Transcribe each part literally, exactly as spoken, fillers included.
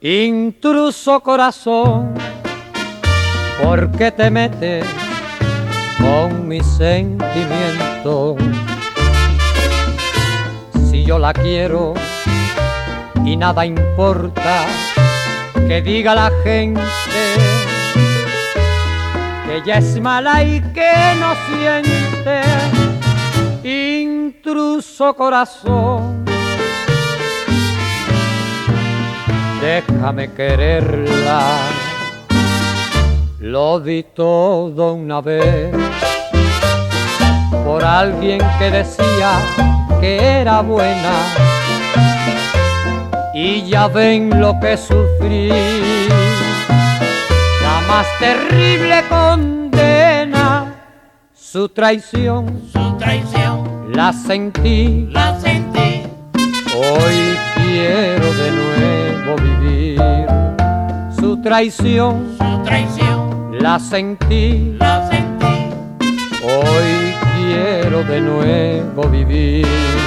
Intruso corazón, ¿por qué te metes con mis sentimientos? Si yo la quiero y nada importa que diga la gente que ella es mala y que no siente. Intruso corazón, déjame quererla. Lo di todo una vez por alguien que decía que era buena, y ya ven lo que sufrí. La más terrible condena, su traición, su traición, la sentí, la sentí. Hoy quiero de nuevo vivir. Su traición, su traición, la sentí, la sentí. Hoy quiero de nuevo vivir.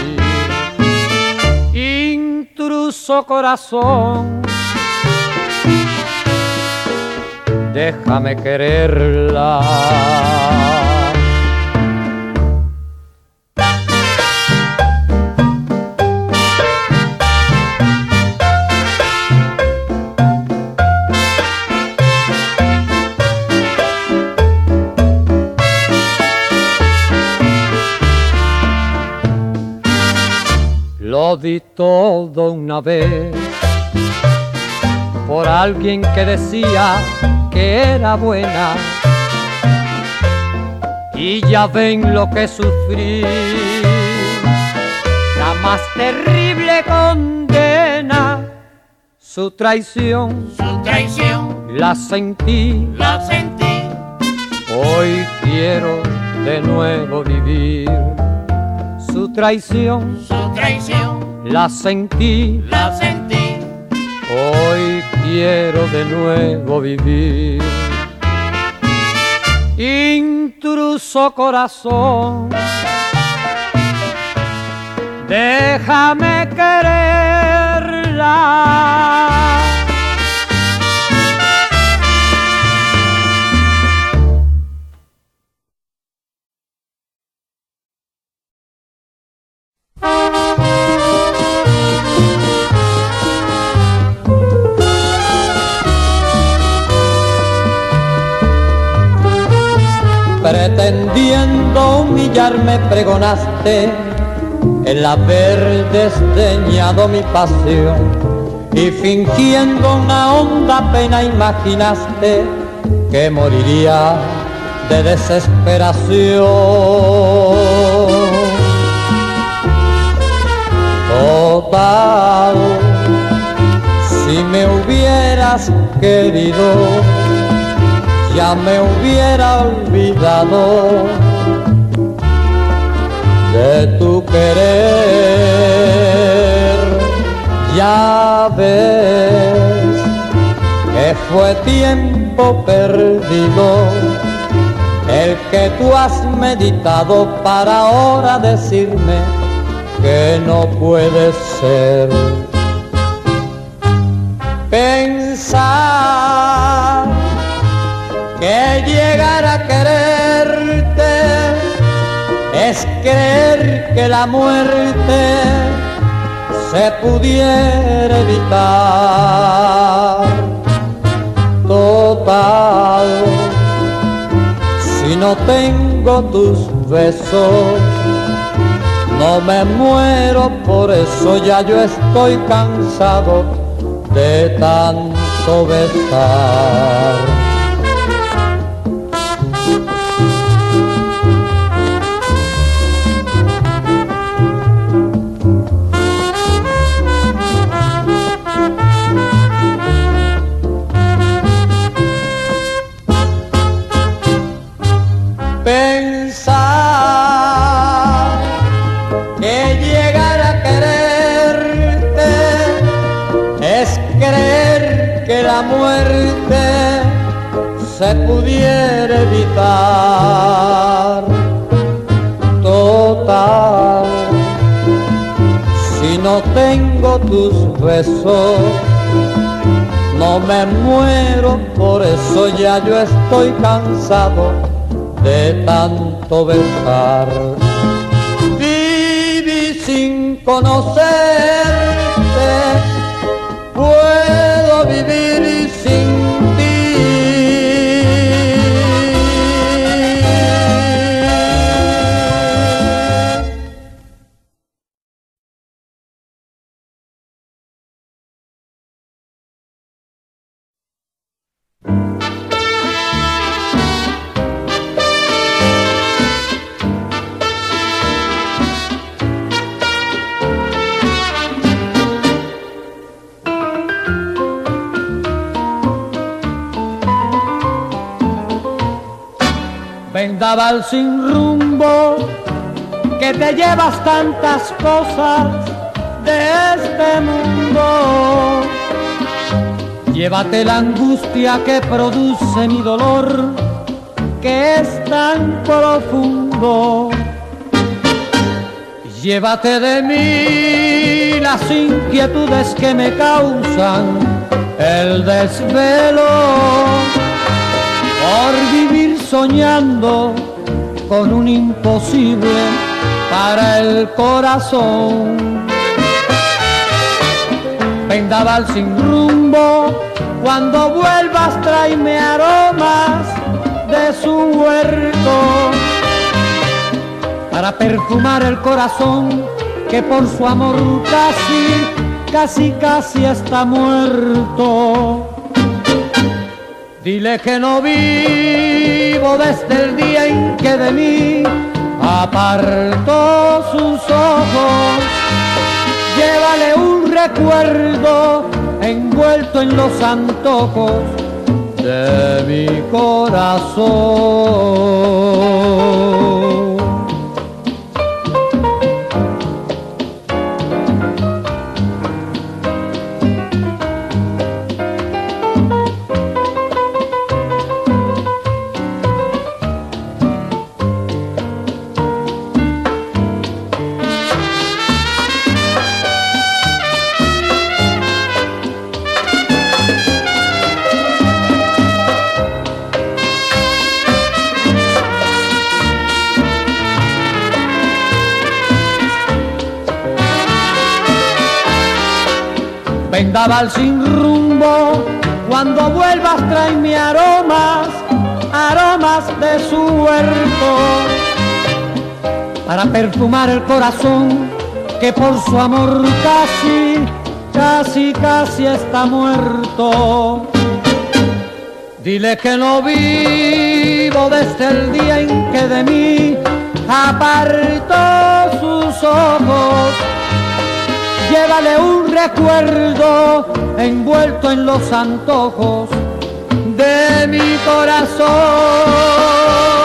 Intruso corazón, déjame quererla. Lo di todo una vez por alguien que decía que era buena, y ya ven lo que sufrí. La más terrible condena, su traición, su traición, la sentí, la sentí. Hoy quiero de nuevo vivir. Su traición, su traición, la sentí, la sentí. Hoy quiero de nuevo vivir. Intruso corazón, déjame quererla. Pretendiendo humillarme pregonaste el haber desdeñado mi pasión, y fingiendo una honda pena imaginaste que moriría de desesperación. Total, si me hubieras querido, ya me hubiera olvidado de tu querer. Ya ves que fue tiempo perdido el que tú has meditado para ahora decirme que no puede ser. Pensar que llegar a quererte es creer que la muerte se pudiera evitar. Total, si no tengo tus besos, no me muero, por eso ya yo estoy cansado de tanto besar. Pensar que llegar a quererte es creer que la muerte se pudiera evitar. Total, si no tengo tus besos, no me muero, por eso ya yo estoy cansado de tanto besar. Viví sin conocerte, puedo vivir sin ti. Vendaval sin rumbo, que te llevas tantas cosas de este mundo. Llévate la angustia que produce mi dolor, que es tan profundo. Llévate de mí las inquietudes que me causan el desvelo por vivir soñando con un imposible para el corazón. Vendaval sin rumbo, cuando vuelvas tráeme aromas de su huerto para perfumar el corazón que por su amor casi, casi, casi está muerto. Dile que no vivo desde el día en que de mí apartó sus ojos. Llévale un recuerdo envuelto en los antojos de mi corazón. Vendaval sin rumbo, cuando vuelvas tráeme aromas, aromas de su huerto para perfumar el corazón que por su amor casi, casi, casi está muerto. Dile que no vivo desde el día en que de mí apartó sus ojos. Llévale un recuerdo envuelto en los antojos de mi corazón.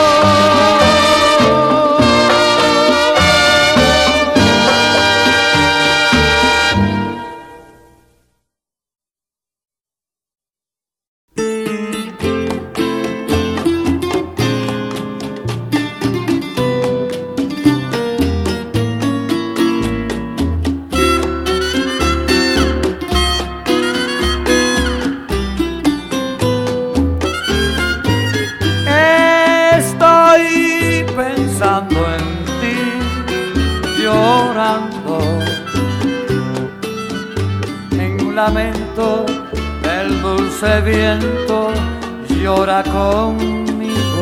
Lamento, el dulce viento llora conmigo.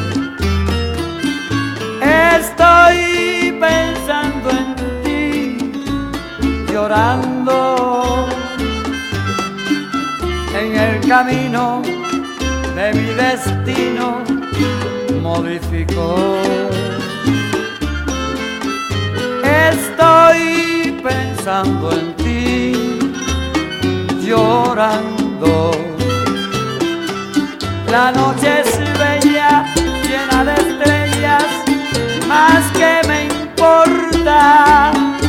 Estoy pensando en ti, llorando en el camino de mi destino modificó. Estoy pensando en ti, llorando. La noche es bella, llena de estrellas, más que me importa.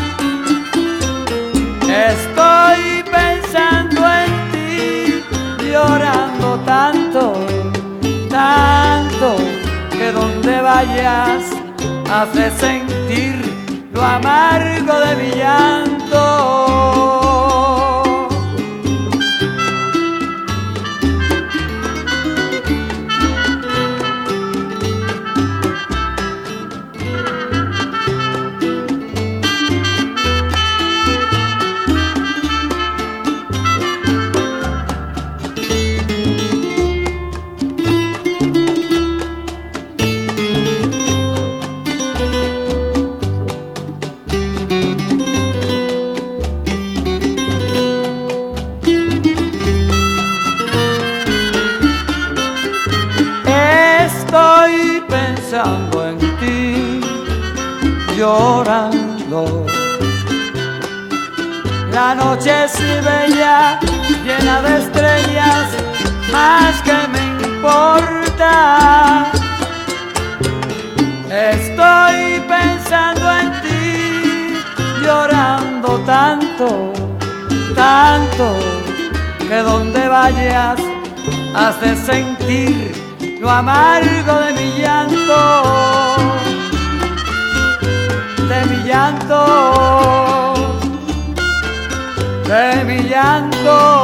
Estoy pensando en ti, llorando tanto, tanto, que donde vayas hace sentir lo amargo de mi llanto. La noche es bella, llena de estrellas, más que me importa. Estoy pensando en ti, llorando tanto, tanto, que donde vayas has de sentir lo amargo de mi llanto, de mi llanto, de mi llanto.